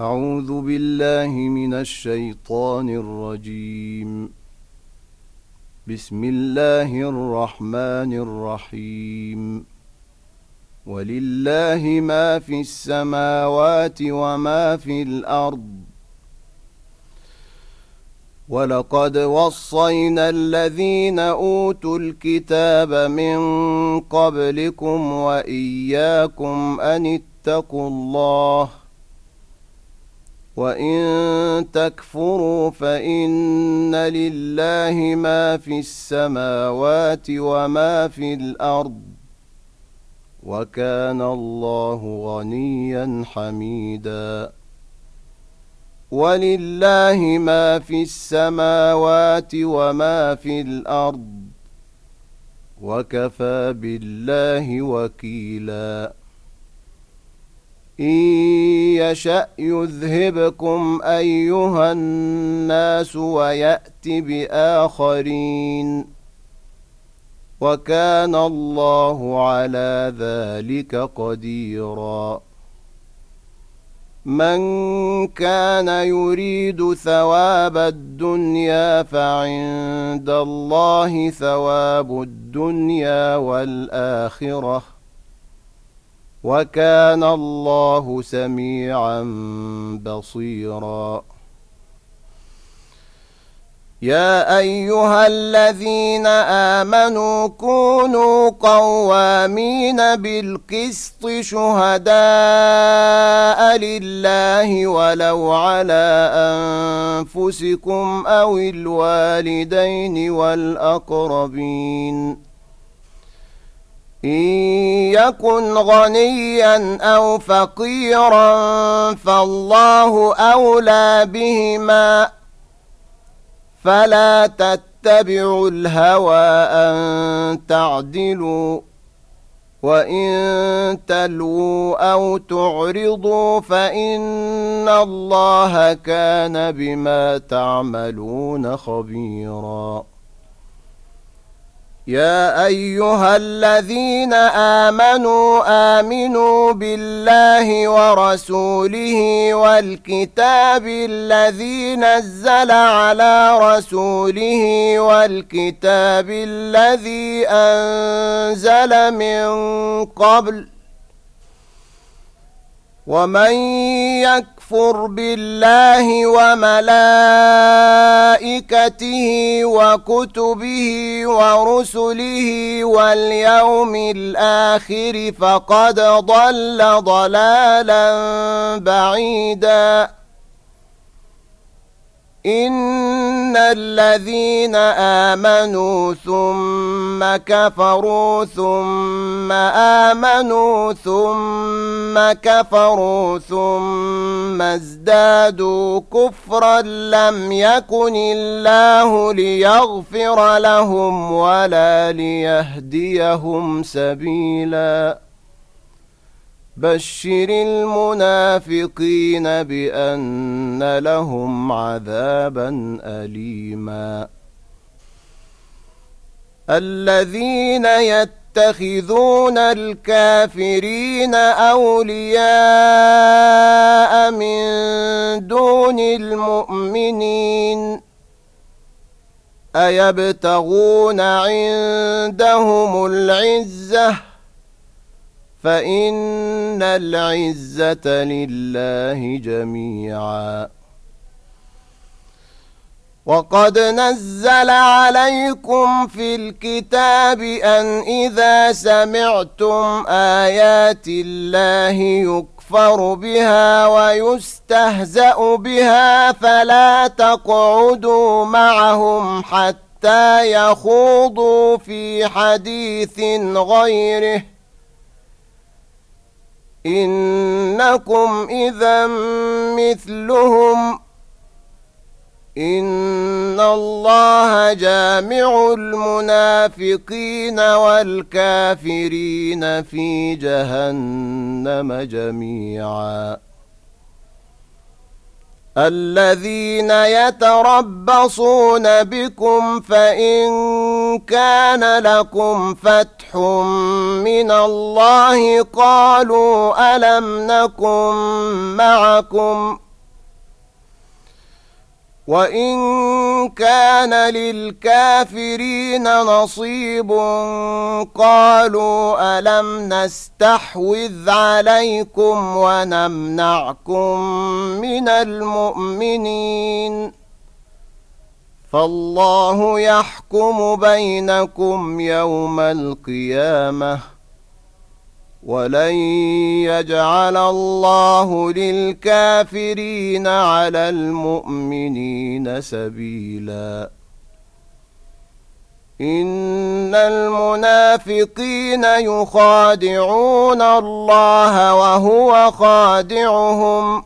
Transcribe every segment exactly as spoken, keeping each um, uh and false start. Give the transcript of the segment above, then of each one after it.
أعوذ بالله من الشيطان الرجيم. بسم الله الرحمن الرحيم. ولله ما في السماوات وما في الأرض. ولقد وصينا الذين أوتوا الكتاب من قبلكم وإياكم أن اتقوا الله وإن تكفروا فإن لله ما في السماوات وما في الأرض وكان الله غنيا حميدا. ولله ما في السماوات وما في الأرض وكفى بالله وكيلا. إن يشأ يذهبكم أيها الناس ويأت بآخرين وكان الله على ذلك قديرا. من كان يريد ثواب الدنيا فعند الله ثواب الدنيا والآخرة وكان الله سميعا بصيرا. يا أيها الذين آمنوا كونوا قوامين بالقسط شهداء لله ولو على أنفسكم أو الوالدين والأقربين. إن يكن غنيا أو فقيرا فالله أولى بهما فلا تتبعوا الهوى أن تعدلوا وإن تلووا أو تعرضوا فإن الله كان بما تعملون خبيرا. يا أيها الذين آمنوا آمنوا بالله ورسوله والكتاب الذي نزل على رسوله والكتاب الذي أنزل من قبل ومن يكفر بالله وملائكته وكتبه ورسله واليوم الآخر فقد ضل ضلالا بعيدا. إن الذين آمنوا ثم كفروا ثم آمنوا ثم كفروا ثم ازدادوا كفرا لم يكن الله ليغفر لهم ولا ليهديهم سبيلا. بشر المنافقين بأن لهم عذابا أليما. الذين يتخذون الكافرين أولياء من دون المؤمنين أيبتغون عندهم العزة فإن العزة لله جميعا. وقد نزل عليكم في الكتاب أن إذا سمعتم آيات الله يكفر بها ويستهزأ بها فلا تقعدوا معهم حتى يخوضوا في حديث غيره إنكم إذا مثلهم إن الله جامع المنافقين والكافرين في جهنم جميعا. الذين يتربصون بكم فإن كان لكم فتح من الله قالوا ألم نكن معكم وإن كان للكافرين نصيب قالوا ألم نستحوذ عليكم ونمنعكم من المؤمنين فالله يحكم بينكم يوم القيامة ولن يجعل الله للكافرين على المؤمنين سبيلا إن المنافقين يخادعون الله وهو خادعهم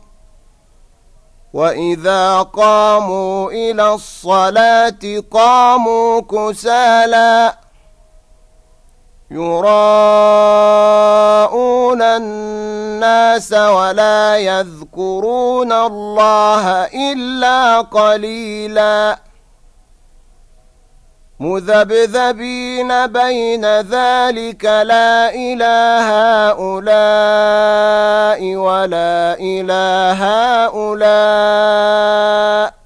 وإذا قاموا إلى الصلاة قاموا كسالى يراءون الناس ولا يذكرون الله إلا قليلا مذبذبين بين ذلك لا إله هؤلاء ولا إله هؤلاء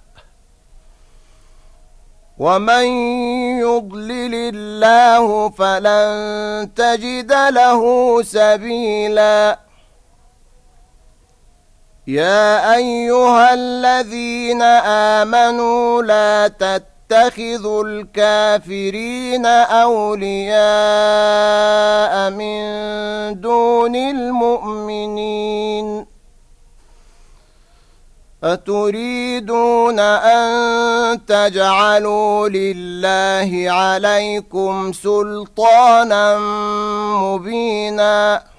ومن يضلل الله فلن تجد له سبيلا يا أيها الذين آمنوا لا تتخذوا الكافرين أولياء من دون المؤمنين أتريدون أن تجعلوا لله عليكم سلطانا مبينا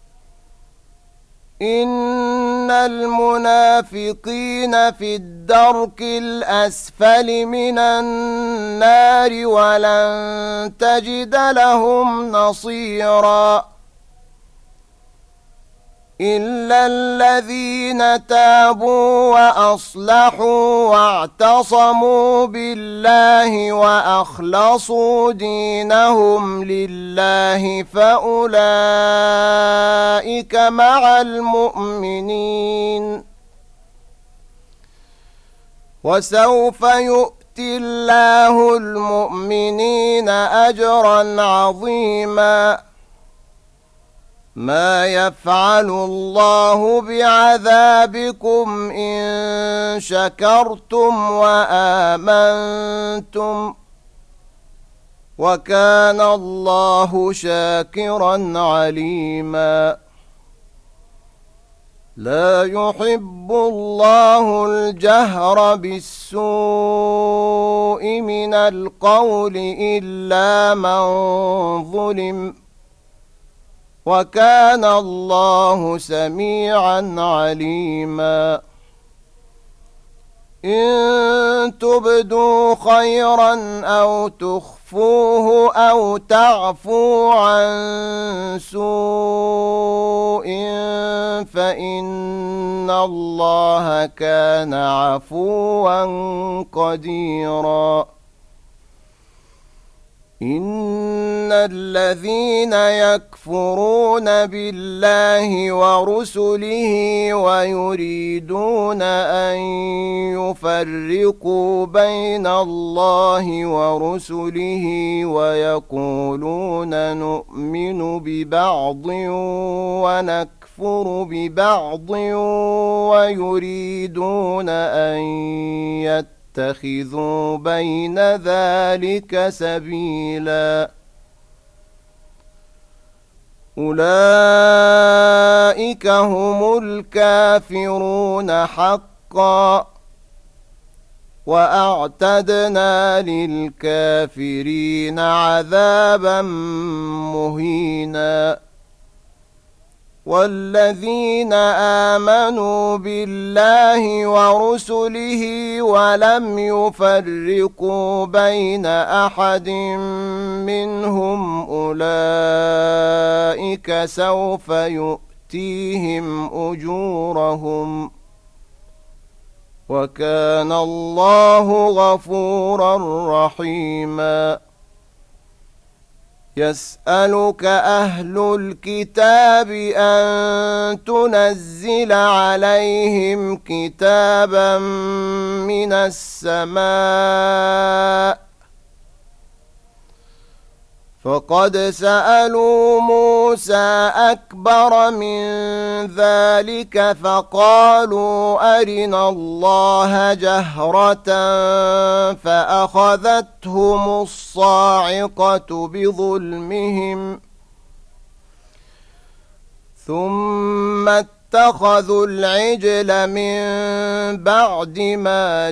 إن المنافقين في الدرك الأسفل من النار ولن تجد لهم نصيرا إلا الذين تابوا وأصلحوا واعتصموا بالله وأخلصوا دينهم لله فأولئك مع المؤمنين وسوف يؤتي الله المؤمنين أجرا عظيما ما يفعل الله بعذابكم إن شكرتم وآمنتم وكان الله شاكرا عليما لا يحب الله الجهر بالسوء من القول إلا من ظلم وكان الله سميعا عليما إن تبدوا خيرا أو تخفوه أو تعفوا عن سوء فإن الله كان عفوا قديرا إن الذين يكفرون بالله ورسله ويريدون أن يفرقوا بين الله ورسله ويقولون نؤمن ببعض ونكفر ببعض ويريدون أن يتبعوا اتخذوا بين ذلك سبيلا أولئك هم الكافرون حقا وأعتدنا للكافرين عذابا مهينا والذين آمنوا بالله ورسله ولم يفرقوا بين أحد منهم أولئك سوف يؤتيهم أجورهم وكان الله غفورا رحيما يسألك أهل الكتاب أن تنزل عليهم كتابا من السماء فقد سألوا موسى أكبر من ذلك فقالوا أرنا الله جهرة فأخذتهم الصاعقة بظلمهم ثم اتخذوا العجل من بعد ما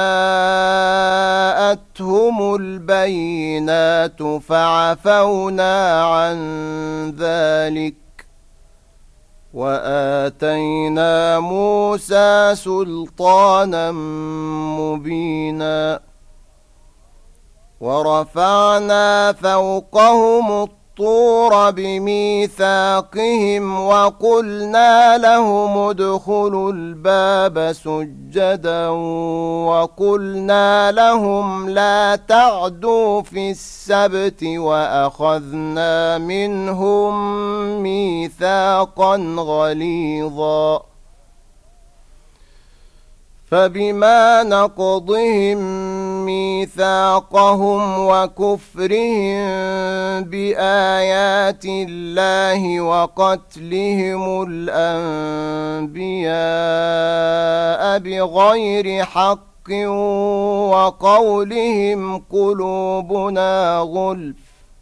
جاءتهم البينات فعفونا عن ذلك وآتينا موسى سلطانا مبينا ورفعنا فوقهم الطور الطور بميثاقهم وقلنا لهم ادخلوا الباب سجدا وقلنا لهم لا تعدوا في السبت وأخذنا منهم ميثاقا غليظا فبما نقضهم ميثاقهم وكفرهم بآيات الله وقتلهم الأنبياء بغير حق وقولهم قلوبنا غلف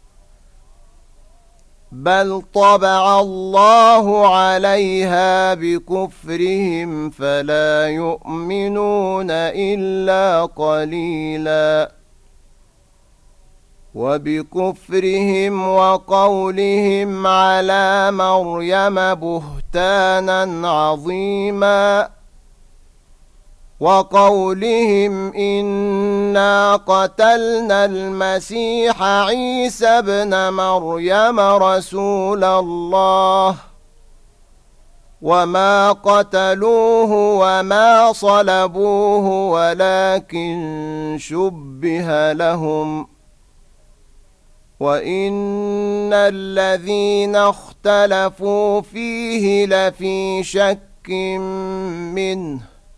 بل طبع الله عليها بكفرهم فلا يؤمنون إلا قليلا وبكفرهم وقولهم على مريم بهتانا عظيما وقولهم إنا قتلنا المسيح عيسى ابن مريم رسول الله وما قتلوه وما صلبوه ولكن شبه لهم وإن الذين اختلفوا فيه لفي شك منه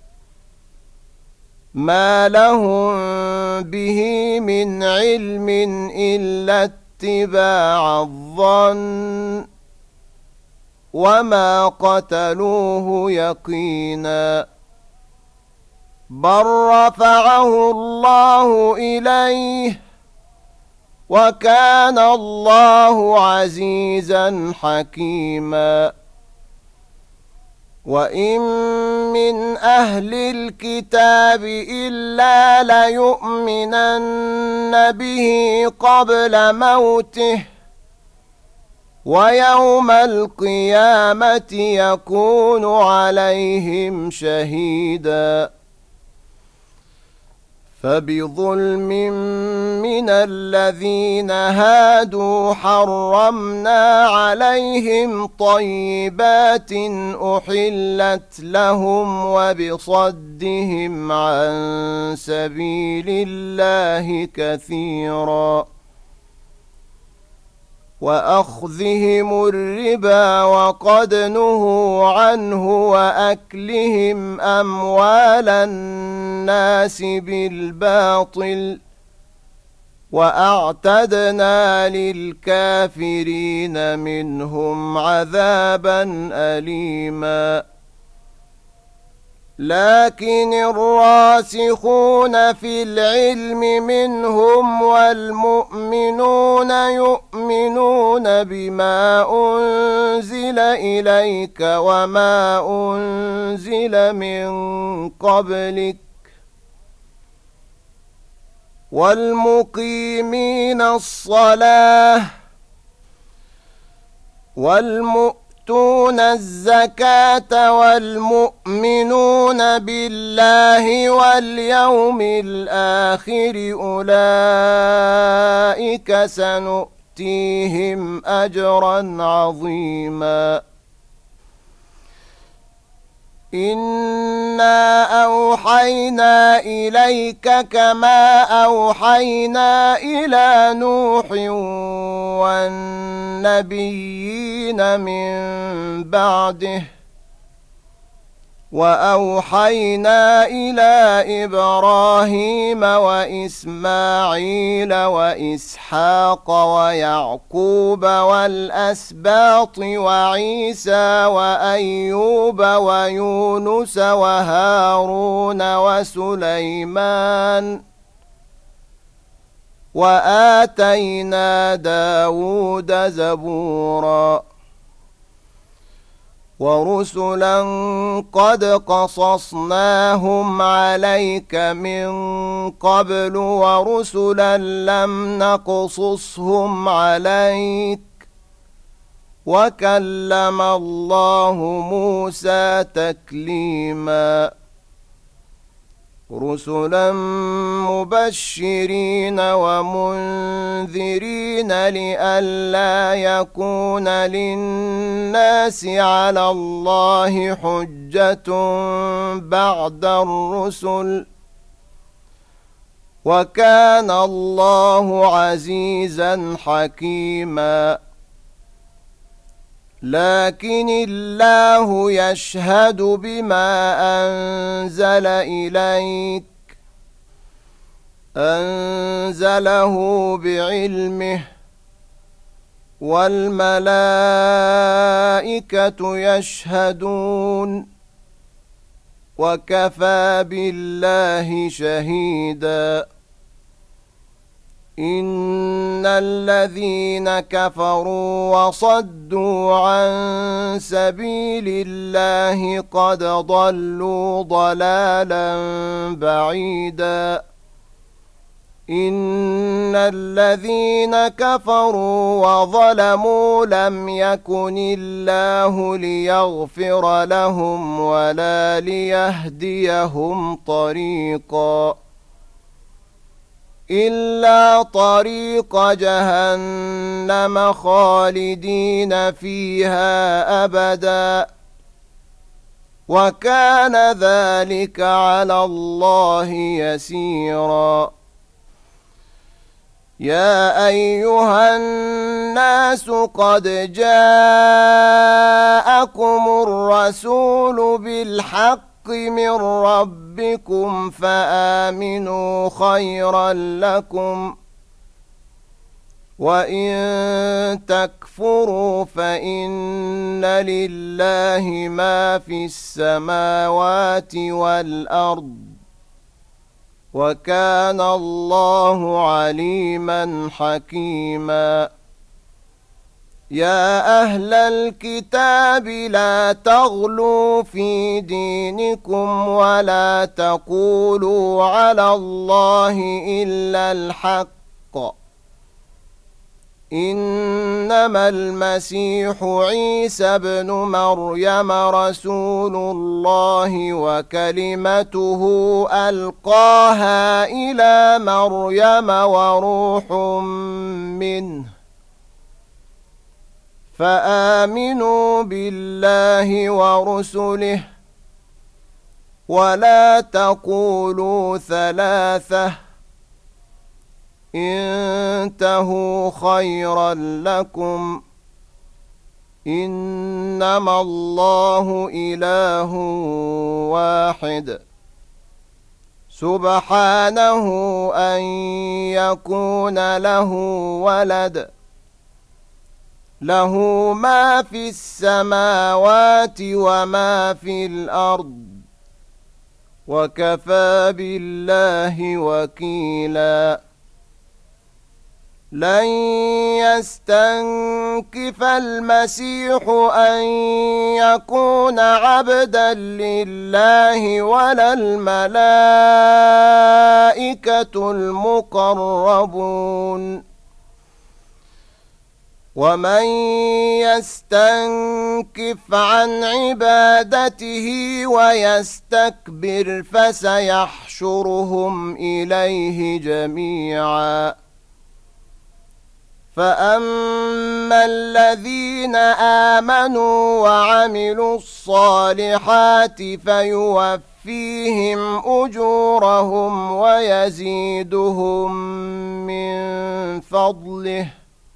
ما لهم به من علم إلا اتباع الظن وما قتلوه يقينا بل رفعه الله إليه وكان الله عزيزا حكيما وإن من أهل الكتاب إلا ليؤمنن به قبل موته ويوم القيامة يكون عليهم شهيدا فبظلم من الذين هادوا حرمنا عليهم طيبات أحلت لهم وبصدهم عن سبيل الله كثيرا وأخذهم الربا وقد نهوا عنه وأكلهم أموال الناس بالباطل وأعتدنا للكافرين منهم عذابا أليما لكن الراسخون في العلم منهم والمؤمنون يؤمنون بما أنزل إليك وما أنزل من قبلك والمقيمين الصلاة والمؤمنين يؤتون الزكاة والمؤمنون بالله واليوم الآخر أولئك سنؤتيهم أجرا عظيما إنا أوحينا أوحينا إليك كما أوحينا إلى نوح والنبيين من بعده وأوحينا إلى إبراهيم وإسماعيل وإسحاق ويعقوب والأسباط وعيسى وأيوب ويونس وهارون وسليمان وآتينا داود زبورا ورسلا قد قصصناهم عليك من قبل ورسلا لم نقصصهم عليك وكلم الله موسى تكليما رسلا مبشرين ومنذرين لئلا يكون للناس على الله حجة بعد الرسل وكان الله عزيزا حكيما لكن الله يشهد بما أنزل إليك أنزله بعلمه والملائكة يشهدون وكفى بالله شهيدا إن الذين كفروا وصدوا عن سبيل الله قد ضلوا ضلالا بعيدا إن الذين كفروا وظلموا لم يكن الله ليغفر لهم ولا ليهديهم طريقا إلا طريق جهنم خالدين فيها أبدا وكان ذلك على الله يسيرا يا أيها الناس قد جاءكم الرسول بالحق من ربكم فآمنوا خيرا لكم وإن تكفروا فإن لله ما في السماوات والأرض وكان الله عليما حكيما يا أهل الكتاب لا تغلوا في دينكم ولا تقولوا على الله إلا الحق إنما المسيح عيسى ابن مريم رسول الله وكلمته ألقاها إلى مريم وروح منه فآمنوا بالله ورسله ولا تقولوا ثلاثة انتهوا خيرا لكم إنما الله إله واحد سبحانه أن يكون له ولد له ما في السماوات وما في الأرض وكفى بالله وكيلا لن يستنكف المسيح أن يكون عبدا لله ولا الملائكة المقربون ومن يستنكف عن عبادته ويستكبر فسيحشرهم إليه جميعا فأما الذين آمنوا وعملوا الصالحات فيوفيهم يوفيهم أجورهم ويزيدهم من فضله.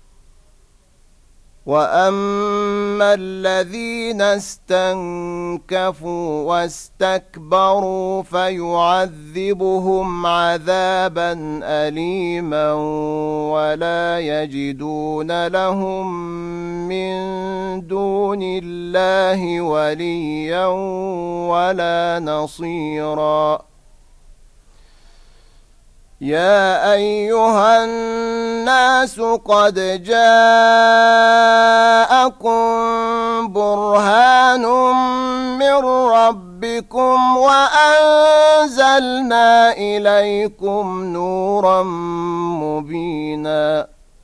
وأما الذين استنكفوا واستكبروا فيعذبهم عذابا أليما ولا يجدون لهم من دون الله وليا ولا نصيرا. يا أيها الناس قد جاءكم برهان من ربكم وأنزلنا إليكم نورا مبينا.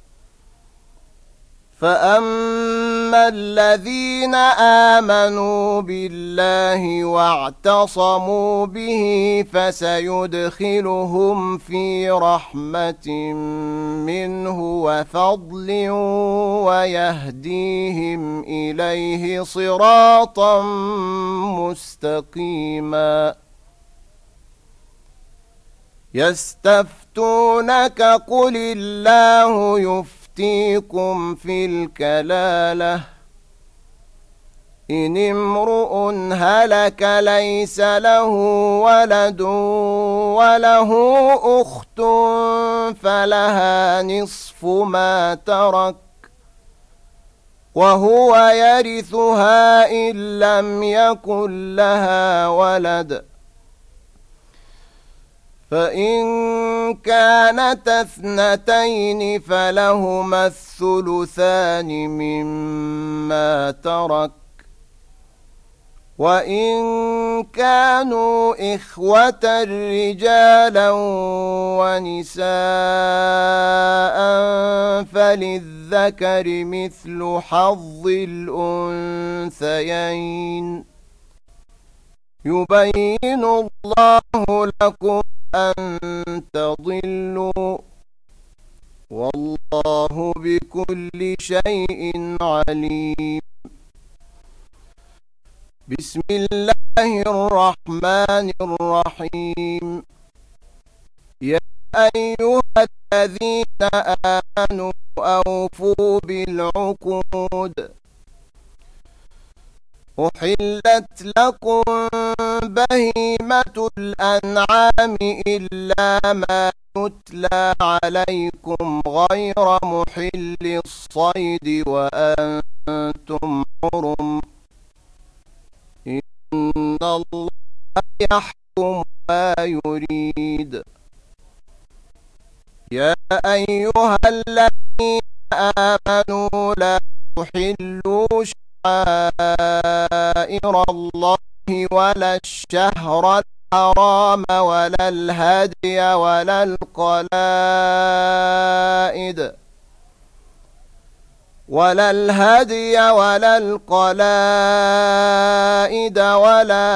فأما الذين آمنوا بالله واعتصموا به فسيدخلهم في رحمة منه وفضل ويهديهم إليه صراطا مستقيما. يستفتونك قل الله يفتيكم يفتيكم في الكلالة إن امرؤ هلك ليس له ولد وله أخت فلها نصف ما ترك وهو يرثها إن لم يكن لها ولد. فإن كانت اثنتين فلهما الثلثان مما ترك وإن كانوا إخوة رجالا ونساء فللذكر مثل حظ الأنثيين. يبين الله لكم أن تضلوا والله بكل شيء عليم. بسم الله الرحمن الرحيم. يا أيها الذين آمنوا أوفوا بالعقود. أحلت لكم بهيمة الأنعام إلا ما يتلى عليكم غير محل الصيد وأنتم حرم. إن الله يحكم ما يريد. يا أيها الذين آمنوا لا تحلوا شعائر الله ولا الشهر الحرام ولا الهدي ولا القلائد ولا الهدي ولا القلائد ولا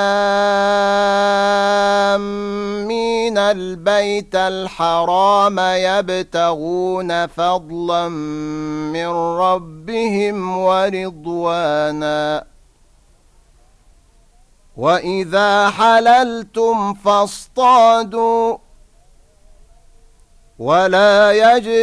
آمين البيت الحرام يبتغون فضلا من ربهم ورضوانا. وإذا حللتم فاصطادوا ولا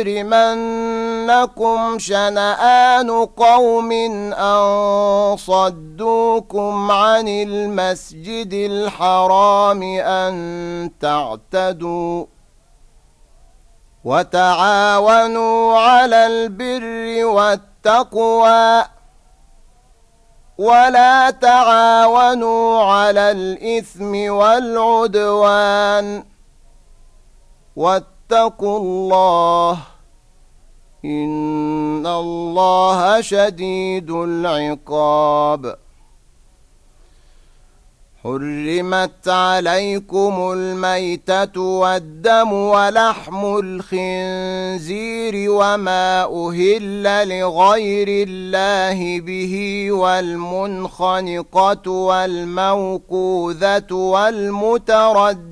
يجرمنكم شنآن قوم أن صدوكم عن المسجد الحرام أن تعتدوا وتعاونوا على البر والتقوى ولا تعاونوا على الإثم والعدوان واتقوا الله إن الله شديد العقاب. حرمت عليكم الميتة والدم ولحم الخنزير وما أهل لغير الله به والمنخنقة والموقوذة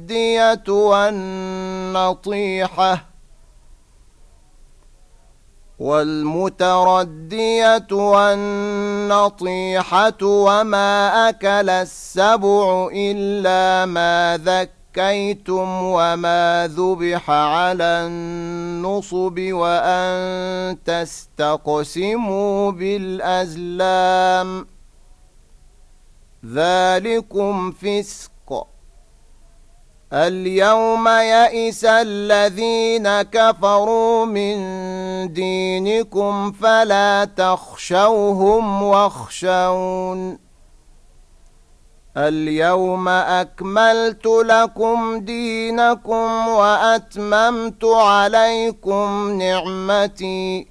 والمتردية والنطيحة والمتردية والنطيحة وما أكل السبع إلا ما ذكيتم وما ذبح على النصب وأن تستقسموا بالأزلام ذلكم فسق. اليوم يئس الذين كفروا من دينكم فلا تخشوهم واخشون اليوم أكملت لكم دينكم وأتممت عليكم نعمتي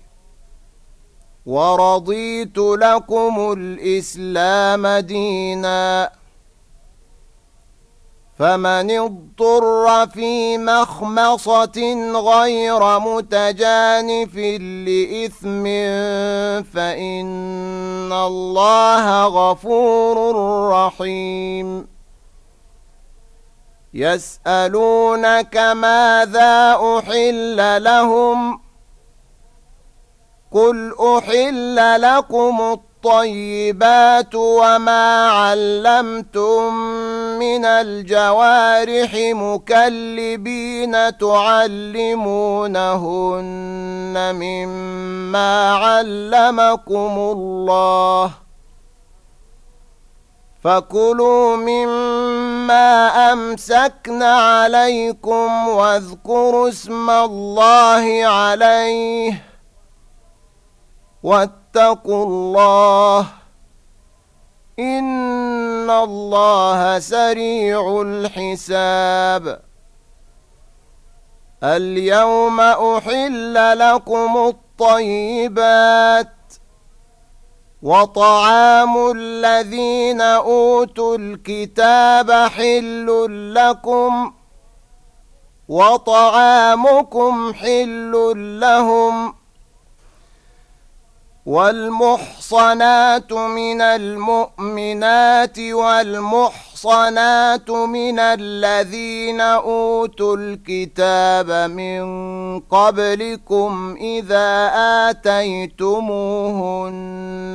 ورضيت لكم الإسلام دينا فمن اضطر في مخمصة غير متجانف لإثم فإن الله غفور رحيم. يسألونك ماذا أحل لهم قل أحل لكم الطيبات وما علمتم من الجوارح مكلبين تعلمونهن مما علمكم الله فكلوا مما أمسكن عليكم واذكروا اسم الله عليه واتقوا الله إن الله سريع الحساب. اليوم أحل لكم الطيبات وطعام الذين أوتوا الكتاب حل لكم وطعامكم حل لهم والمحصنات من المؤمنات والمحصنات من الذين أوتوا الكتاب من قبلكم إذا آتيتموهن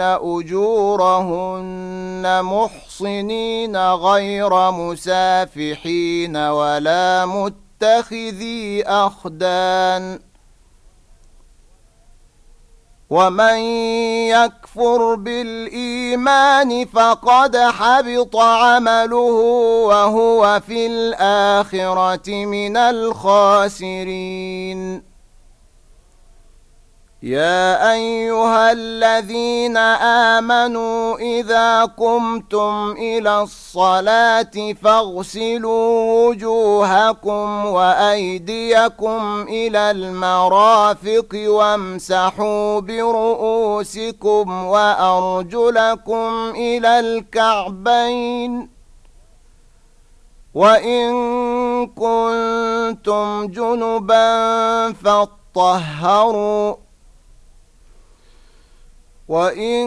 أجورهن محصنين غير مسافحين ولا متخذي أخدان ومن يكفر بالإيمان فقد حبط عمله وهو في الآخرة من الخاسرين. يا أيها الذين آمنوا إذا قمتم إلى الصلاة فاغسلوا وجوهكم وأيديكم إلى المرافق وامسحوا برؤوسكم وأرجلكم إلى الكعبين وإن كنتم جنبا فاطهروا وإن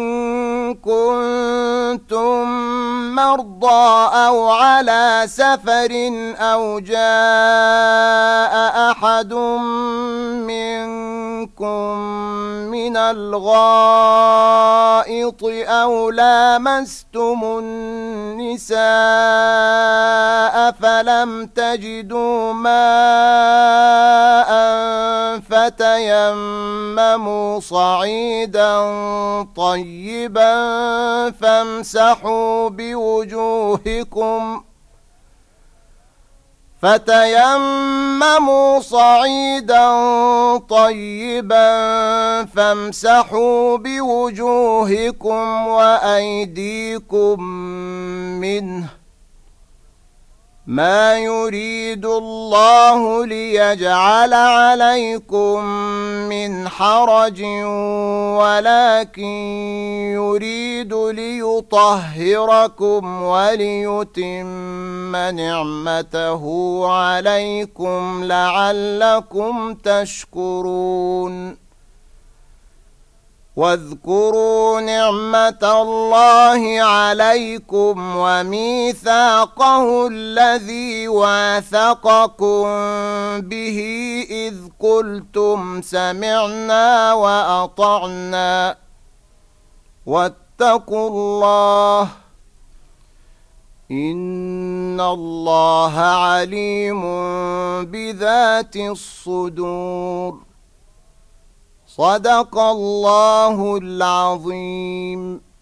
كنتم مرضى أو على سفر أو جاء أحد منكم من الغائط أو لامستم النساء فلم تجدوا ماء فتيمموا صعيدا طيبا فامسحوا بوجوهكم فتيمموا صعيدا طيبا فامسحوا بوجوهكم وأيديكم منه ما يريد الله ليجعل عليكم من حرج ولكن يريد ليطهركم وليتم نعمته عليكم لعلكم تشكرون. واذكروا نعمة الله عليكم وميثاقه الذي واثقكم به إذ قلتم سمعنا وأطعنا واتقوا الله إن الله عليم بذات الصدور. صدق الله العظيم.